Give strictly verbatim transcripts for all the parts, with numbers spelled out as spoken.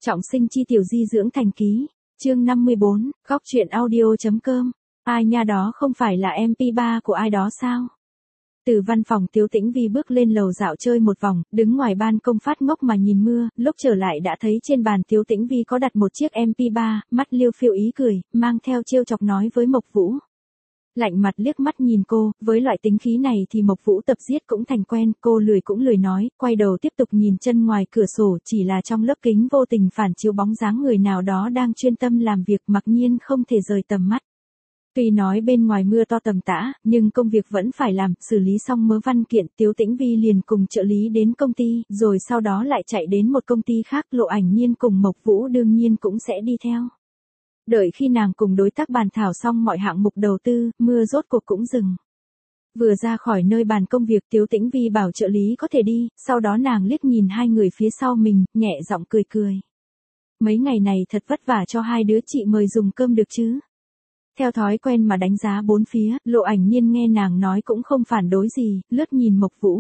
Trọng sinh chi tiểu di dưỡng thành ký, chương năm mươi bốn, góc truyện audio.com, ai nha đó không phải là em pê ba của ai đó sao? Từ văn phòng Tiếu Tĩnh Vi bước lên lầu dạo chơi một vòng, đứng ngoài ban công phát ngốc mà nhìn mưa, lúc trở lại đã thấy trên bàn Tiếu Tĩnh Vi có đặt một chiếc em pê ba, mắt liêu phiêu ý cười, mang theo trêu chọc nói với Mộc Vũ. Lạnh mặt liếc mắt nhìn cô, với loại tính khí này thì Mộc Vũ tập giết cũng thành quen, cô lười cũng lười nói, quay đầu tiếp tục nhìn chân ngoài cửa sổ, chỉ là trong lớp kính vô tình phản chiếu bóng dáng người nào đó đang chuyên tâm làm việc, mặc nhiên không thể rời tầm mắt. Tuy nói bên ngoài mưa to tầm tã, nhưng công việc vẫn phải làm, xử lý xong mớ văn kiện, Tiếu Tĩnh Vi liền cùng trợ lý đến công ty, rồi sau đó lại chạy đến một công ty khác, Lộ Ảnh Nhiên cùng Mộc Vũ đương nhiên cũng sẽ đi theo. Đợi khi nàng cùng đối tác bàn thảo xong mọi hạng mục đầu tư, mưa rốt cuộc cũng dừng. Vừa ra khỏi nơi bàn công việc, Tiếu Tĩnh Vi bảo trợ lý có thể đi, sau đó nàng liếc nhìn hai người phía sau mình, nhẹ giọng cười cười. Mấy ngày này thật vất vả cho hai đứa chị mời dùng cơm được chứ. Theo thói quen mà đánh giá bốn phía, Lộ Ảnh Nhiên nghe nàng nói cũng không phản đối gì, lướt nhìn Mộc Vũ.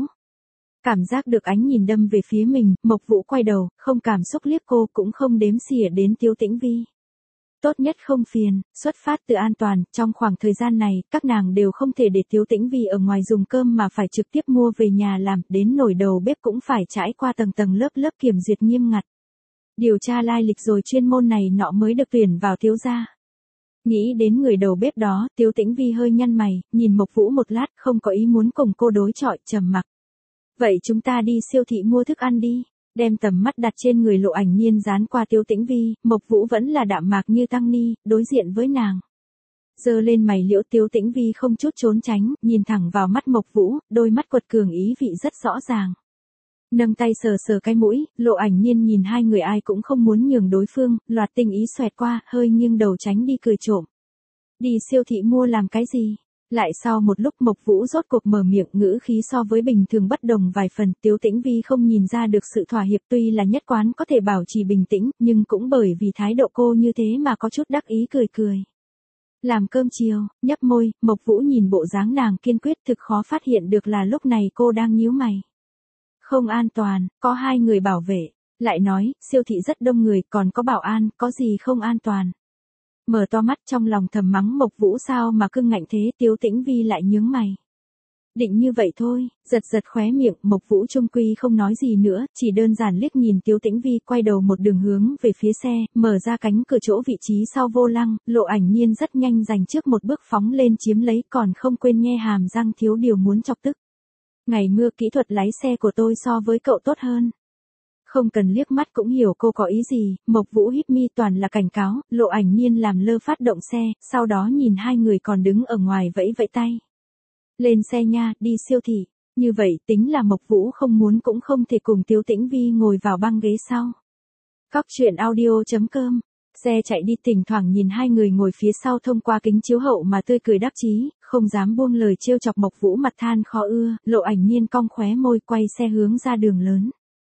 Cảm giác được ánh nhìn đâm về phía mình, Mộc Vũ quay đầu, không cảm xúc liếc cô, cũng không đếm xỉa đến Tiếu Tĩnh Vi. Tốt nhất không phiền, xuất phát từ an toàn, trong khoảng thời gian này, các nàng đều không thể để Tiếu Tĩnh Vi ở ngoài dùng cơm mà phải trực tiếp mua về nhà làm, đến nồi đầu bếp cũng phải trải qua tầng tầng lớp lớp kiểm duyệt nghiêm ngặt. Điều tra lai lịch rồi chuyên môn này nọ mới được tuyển vào Tiếu gia. Nghĩ đến người đầu bếp đó, Tiếu Tĩnh Vi hơi nhăn mày, nhìn Mộc Vũ một lát, không có ý muốn cùng cô đối chọi, trầm mặc. Vậy chúng ta đi siêu thị mua thức ăn đi. Đem tầm mắt đặt trên người Lộ Ảnh Nhiên dán qua Tiếu Tĩnh Vi, Mộc Vũ vẫn là đạm mạc như tăng ni, đối diện với nàng. Giơ lên mày liễu, Tiếu Tĩnh Vi không chút trốn tránh, nhìn thẳng vào mắt Mộc Vũ, đôi mắt quật cường ý vị rất rõ ràng. Nâng tay sờ sờ cái mũi, Lộ Ảnh Nhiên nhìn hai người ai cũng không muốn nhường đối phương, loạt tình ý xoẹt qua, hơi nghiêng đầu tránh đi cười trộm. Đi siêu thị mua làm cái gì? Lại sau một lúc Mộc Vũ rốt cuộc mở miệng, ngữ khí so với bình thường bất đồng vài phần, Tiếu Tĩnh Vi không nhìn ra được sự thỏa hiệp, tuy là nhất quán có thể bảo trì bình tĩnh, nhưng cũng bởi vì thái độ cô như thế mà có chút đắc ý cười cười. Làm cơm chiều, nhấp môi, Mộc Vũ nhìn bộ dáng nàng kiên quyết, thực khó phát hiện được là lúc này cô đang nhíu mày. Không an toàn, có hai người bảo vệ, lại nói, siêu thị rất đông người, còn có bảo an, có gì không an toàn. Mở to mắt trong lòng thầm mắng Mộc Vũ sao mà cưng ngạnh thế, Tiếu Tĩnh Vi lại nhướng mày. Định như vậy thôi, giật giật khóe miệng, Mộc Vũ trung quy không nói gì nữa, chỉ đơn giản liếc nhìn Tiếu Tĩnh Vi, quay đầu một đường hướng về phía xe, mở ra cánh cửa chỗ vị trí sau vô lăng, Lộ Ảnh Nhiên rất nhanh giành trước một bước phóng lên chiếm lấy, còn không quên nhe hàm răng thiếu điều muốn chọc tức. Ngày mưa kỹ thuật lái xe của tôi so với cậu tốt hơn. Không cần liếc mắt cũng hiểu cô có ý gì, Mộc Vũ híp mi toàn là cảnh cáo, Lộ Ảnh Nhiên làm lơ phát động xe, sau đó nhìn hai người còn đứng ở ngoài vẫy vẫy tay. Lên xe nha, đi siêu thị, như vậy tính là Mộc Vũ không muốn cũng không thể cùng Tiếu Tĩnh Vi ngồi vào băng ghế sau. Góc truyện audio.com, xe chạy đi thỉnh thoảng nhìn hai người ngồi phía sau thông qua kính chiếu hậu mà tươi cười đắc chí, không dám buông lời trêu chọc Mộc Vũ mặt than khó ưa, Lộ Ảnh Nhiên cong khóe môi quay xe hướng ra đường lớn.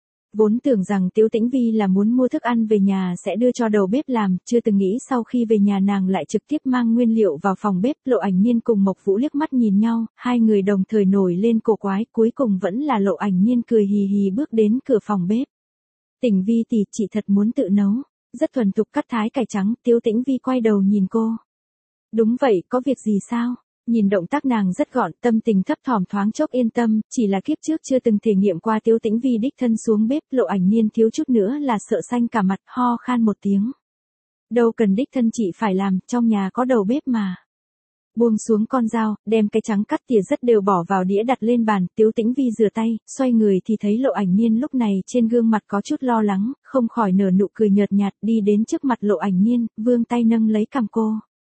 Vốn tưởng rằng Tiếu Tĩnh Vi là muốn mua thức ăn về nhà sẽ đưa cho đầu bếp làm, chưa từng nghĩ sau khi về nhà nàng lại trực tiếp mang nguyên liệu vào phòng bếp. Lộ Ảnh Nhiên cùng Mộc Vũ liếc mắt nhìn nhau, hai người đồng thời nổi lên cổ quái, cuối cùng vẫn là Lộ Ảnh Nhiên cười hì hì bước đến cửa phòng bếp. Tĩnh Vi tỷ, chị thật muốn tự nấu, rất thuần thục cắt thái cải trắng. Tiếu Tĩnh Vi quay đầu nhìn cô. Đúng vậy, có việc gì sao? Nhìn động tác nàng rất gọn, tâm tình thấp thỏm thoáng chốc yên tâm, chỉ là kiếp trước chưa từng thể nghiệm qua Tiếu Tĩnh Vi đích thân xuống bếp, Lộ Ảnh Nhiên thiếu chút nữa là sợ xanh cả mặt, ho khan một tiếng. Đâu cần đích thân chị phải làm, trong nhà có đầu bếp mà. Buông xuống con dao, đem cái trắng cắt tỉa rất đều bỏ vào đĩa đặt lên bàn, Tiếu Tĩnh Vi rửa tay, xoay người thì thấy Lộ Ảnh Nhiên lúc này trên gương mặt có chút lo lắng, không khỏi nở nụ cười nhợt nhạt, đi đến trước mặt Lộ Ảnh Nhiên, vươn tay nâng lấy cằm cô.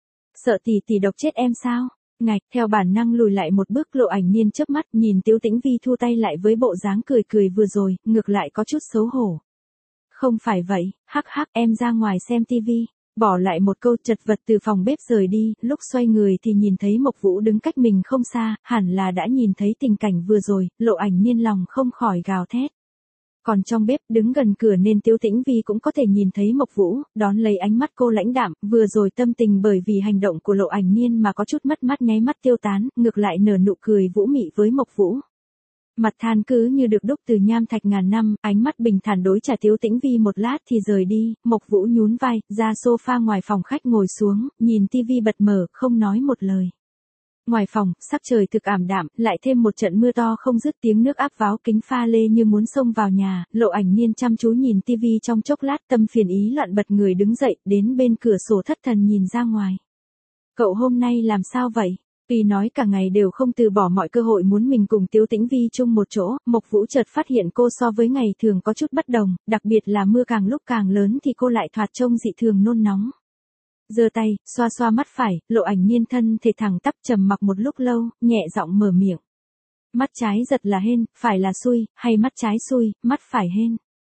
Sợ tỷ tỷ độc chết em sao? Ngạch, theo bản năng lùi lại một bước, Lộ Ảnh Nhiên chớp mắt nhìn Tiếu Tĩnh Vi thu tay lại với bộ dáng cười cười vừa rồi, ngược lại có chút xấu hổ. Không phải vậy, hắc hắc, em ra ngoài xem tivi, bỏ lại một câu chật vật từ phòng bếp rời đi, lúc xoay người thì nhìn thấy Mộc Vũ đứng cách mình không xa, hẳn là đã nhìn thấy tình cảnh vừa rồi, Lộ Ảnh Nhiên lòng không khỏi gào thét. Còn trong bếp đứng gần cửa nên Tiếu Tĩnh Vi cũng có thể nhìn thấy Mộc Vũ, đón lấy ánh mắt cô lãnh đạm, vừa rồi tâm tình bởi vì hành động của Lộ Ảnh Nhiên mà có chút mất mát nháy mắt tiêu tán, ngược lại nở nụ cười vũ mị với Mộc Vũ. Mặt than cứ như được đúc từ nham thạch ngàn năm, ánh mắt bình thản đối trả Tiếu Tĩnh Vi một lát thì rời đi, Mộc Vũ nhún vai, ra sofa ngoài phòng khách ngồi xuống, nhìn tivi bật mở, không nói một lời. Ngoài phòng, sắc trời thực ảm đạm, lại thêm một trận mưa to không dứt, tiếng nước áp váo kính pha lê như muốn xông vào nhà, Lộ Ảnh Niên chăm chú nhìn tivi trong chốc lát, tâm phiền ý loạn bật người đứng dậy, đến bên cửa sổ thất thần nhìn ra ngoài. Cậu hôm nay làm sao vậy? Vì nói cả ngày đều không từ bỏ mọi cơ hội muốn mình cùng Tiếu Tĩnh Vi chung một chỗ, Mộc Vũ chợt phát hiện cô so với ngày thường có chút bất đồng, đặc biệt là mưa càng lúc càng lớn thì cô lại thoạt trông dị thường nôn nóng. Giơ tay, xoa xoa mắt phải, Lộ Ảnh Niên thân thể thẳng tắp trầm mặc một lúc lâu, nhẹ giọng mở miệng. Mắt trái giật là hên, phải là xui, hay mắt trái xui, mắt phải hên.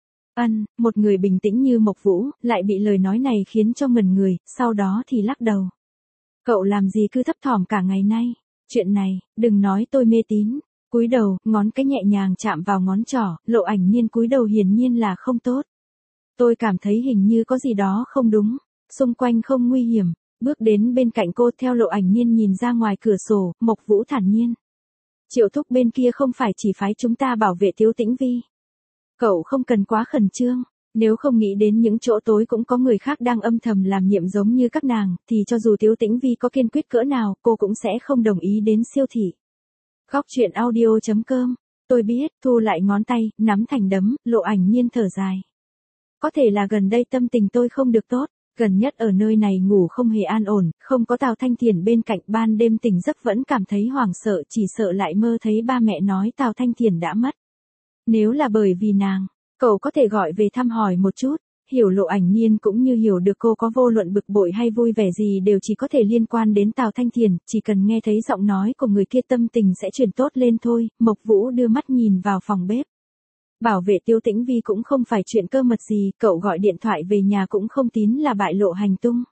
Ân, một người bình tĩnh như Mộc Vũ, lại bị lời nói này khiến cho ngẩn người, sau đó thì lắc đầu. Cậu làm gì cứ thấp thỏm cả ngày nay? Chuyện này, đừng nói tôi mê tín. Cúi đầu, ngón cái nhẹ nhàng chạm vào ngón trỏ, Lộ Ảnh Niên cúi đầu hiển nhiên là không tốt. Tôi cảm thấy hình như có gì đó không đúng, xung quanh không nguy hiểm. Bước đến bên cạnh cô theo Lộ Ảnh Niên nhìn ra ngoài cửa sổ, Mộc Vũ thản nhiên. Triệu thúc bên kia không phải chỉ phái chúng ta bảo vệ Tiếu Tĩnh Vi. Cậu không cần quá khẩn trương. Nếu không nghĩ đến những chỗ tối cũng có người khác đang âm thầm làm nhiệm giống như các nàng, thì cho dù Tiếu Tĩnh Vi có kiên quyết cỡ nào, cô cũng sẽ không đồng ý đến siêu thị. Góc truyện audio chấm com. Tôi biết, thu lại ngón tay, nắm thành đấm, Lộ Ảnh Niên thở dài. Có thể là gần đây tâm tình tôi không được tốt, gần nhất ở nơi này ngủ không hề an ổn, không có Tào Thanh Thiền bên cạnh, ban đêm tỉnh giấc vẫn cảm thấy hoảng sợ, chỉ sợ lại mơ thấy ba mẹ nói Tào Thanh Thiền đã mất. Nếu là bởi vì nàng, cậu có thể gọi về thăm hỏi một chút. Hiểu Lộ Ảnh Niên cũng như hiểu được cô có vô luận bực bội hay vui vẻ gì đều chỉ có thể liên quan đến Tào Thanh Thiền, chỉ cần nghe thấy giọng nói của người kia tâm tình sẽ chuyển tốt lên thôi. Mộc Vũ đưa mắt nhìn vào phòng bếp. Bảo vệ Tiếu Tĩnh Vi cũng không phải chuyện cơ mật gì, cậu gọi điện thoại về nhà cũng không tín là bại lộ hành tung.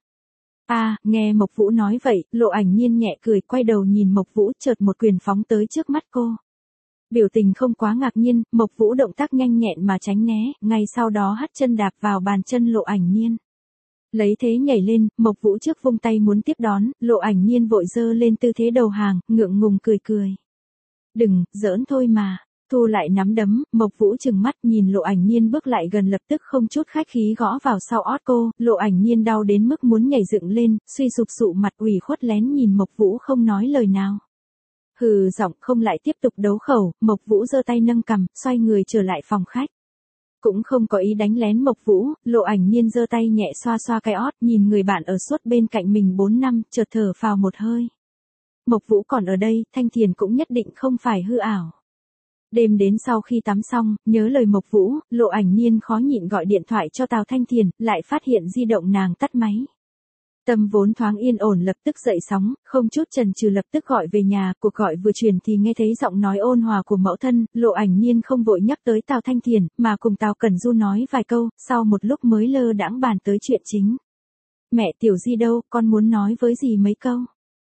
À, nghe Mộc Vũ nói vậy, Lộ Ảnh Niên nhẹ cười, quay đầu nhìn Mộc Vũ, chợt một quyền phóng tới trước mắt cô. Biểu tình không quá ngạc nhiên, Mộc Vũ động tác nhanh nhẹn mà tránh né, ngay sau đó hất chân đạp vào bàn chân Lộ Ảnh Niên. Lấy thế nhảy lên, Mộc Vũ trước vung tay muốn tiếp đón, Lộ Ảnh Niên vội giơ lên tư thế đầu hàng, ngượng ngùng cười cười. Đừng, giỡn thôi mà. Thu lại nắm đấm, Mộc Vũ trừng mắt nhìn Lộ Ảnh Niên bước lại gần, lập tức không chút khách khí gõ vào sau ót cô, Lộ Ảnh Niên đau đến mức muốn nhảy dựng lên, suy sụp sụ mặt ủy khuất lén nhìn Mộc Vũ không nói lời nào. Hừ, giọng không lại tiếp tục đấu khẩu, Mộc Vũ giơ tay nâng cằm, xoay người trở lại phòng khách. Cũng không có ý đánh lén Mộc Vũ, Lộ Ảnh Niên giơ tay nhẹ xoa xoa cái ót, nhìn người bạn ở suốt bên cạnh mình bốn năm, chợt thở phào một hơi. Mộc Vũ còn ở đây, Thanh Thiền cũng nhất định không phải hư ảo. Đêm đến sau khi tắm xong, nhớ lời Mộc Vũ, Lộ Ảnh Niên khó nhịn gọi điện thoại cho Tào Thanh Thiền, lại phát hiện di động nàng tắt máy. Tâm vốn thoáng yên ổn lập tức dậy sóng, không chút chần chừ lập tức gọi về nhà, cuộc gọi vừa truyền thì nghe thấy giọng nói ôn hòa của mẫu thân, Lộ Ảnh Niên không vội nhắc tới Tào Thanh Thiền, mà cùng Tào Cẩn Du nói vài câu, sau một lúc mới lơ đãng bàn tới chuyện chính. Mẹ Tiểu Di đâu, con muốn nói với gì mấy câu?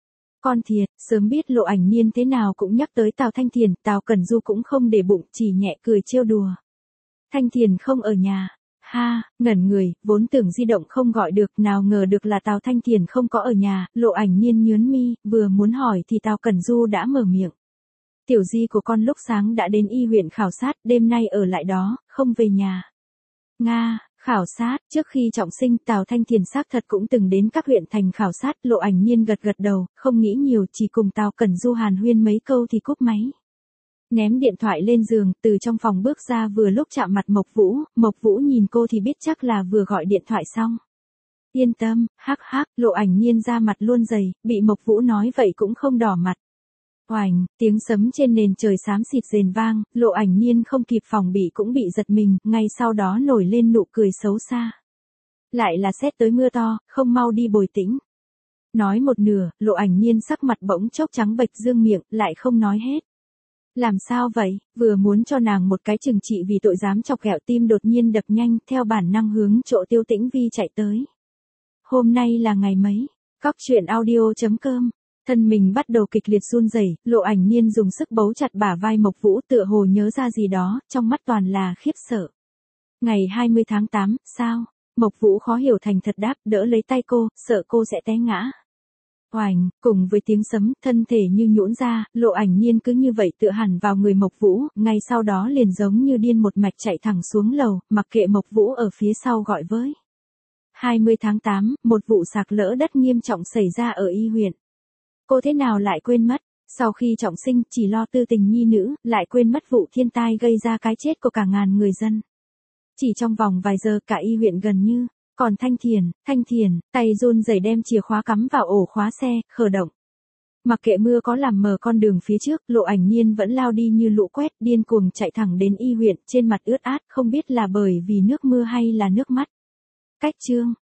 Con thiệt, sớm biết Lộ Ảnh Niên thế nào cũng nhắc tới Tào Thanh Thiền, Tào Cẩn Du cũng không để bụng, chỉ nhẹ cười trêu đùa. Thanh Thiền không ở nhà. Ha, ngẩn người, vốn tưởng di động không gọi được, nào ngờ được là Tào Thanh Thiền không có ở nhà, Lộ Ảnh Niên nhướng mi, vừa muốn hỏi thì Tào Cẩn Du đã mở miệng. Tiểu Di của con lúc sáng đã đến y huyện khảo sát, đêm nay ở lại đó, không về nhà. Nga, khảo sát, trước khi trọng sinh Tào Thanh Thiền xác thật cũng từng đến các huyện thành khảo sát, Lộ Ảnh Niên gật gật đầu, không nghĩ nhiều, chỉ cùng Tào Cẩn Du hàn huyên mấy câu thì cúp máy. Ném điện thoại lên giường, từ trong phòng bước ra vừa lúc chạm mặt Mộc Vũ, Mộc Vũ nhìn cô thì biết chắc là vừa gọi điện thoại xong. Yên tâm, hắc hắc, Lộ Ảnh Niên ra mặt luôn dày, bị Mộc Vũ nói vậy cũng không đỏ mặt. Oành, tiếng sấm trên nền trời xám xịt rền vang, Lộ Ảnh Niên không kịp phòng bị cũng bị giật mình, ngay sau đó nổi lên nụ cười xấu xa. Lại là sét tới mưa to, không mau đi bồi tĩnh. Nói một nửa, Lộ Ảnh Niên sắc mặt bỗng chốc trắng bệch, dương miệng, lại không nói hết. Làm sao vậy, vừa muốn cho nàng một cái trừng trị vì tội dám chọc ghẹo, tim đột nhiên đập nhanh, theo bản năng hướng chỗ Tiêu Tĩnh Vi chạy tới. Hôm nay là ngày mấy? Góc truyện audio chấm com. Thân mình bắt đầu kịch liệt run rẩy, Lộ Ảnh Niên dùng sức bấu chặt bả vai Mộc Vũ, tựa hồ nhớ ra gì đó, trong mắt toàn là khiếp sợ. Ngày hai mươi tháng tám, sao? Mộc Vũ khó hiểu thành thật đáp, đỡ lấy tay cô, sợ cô sẽ té ngã. Oành, cùng với tiếng sấm, thân thể như nhũn ra, Lộ Ảnh Nhiên cứ như vậy tựa hẳn vào người Mộc Vũ, ngay sau đó liền giống như điên một mạch chạy thẳng xuống lầu, mặc kệ Mộc Vũ ở phía sau gọi với. hai mươi tháng tám, một vụ sạt lở đất nghiêm trọng xảy ra ở Y huyện. Cô thế nào lại quên mất, sau khi trọng sinh chỉ lo tư tình nhi nữ, lại quên mất vụ thiên tai gây ra cái chết của cả ngàn người dân. Chỉ trong vòng vài giờ cả Y huyện gần như, còn Thanh Thiền, Thanh Thiền, tay run rẩy đem chìa khóa cắm vào ổ khóa xe, khởi động. Mặc kệ mưa có làm mờ con đường phía trước, Lộ Ảnh Nhiên vẫn lao đi như lũ quét, điên cuồng chạy thẳng đến Y huyện, trên mặt ướt át, không biết là bởi vì nước mưa hay là nước mắt. Cách chương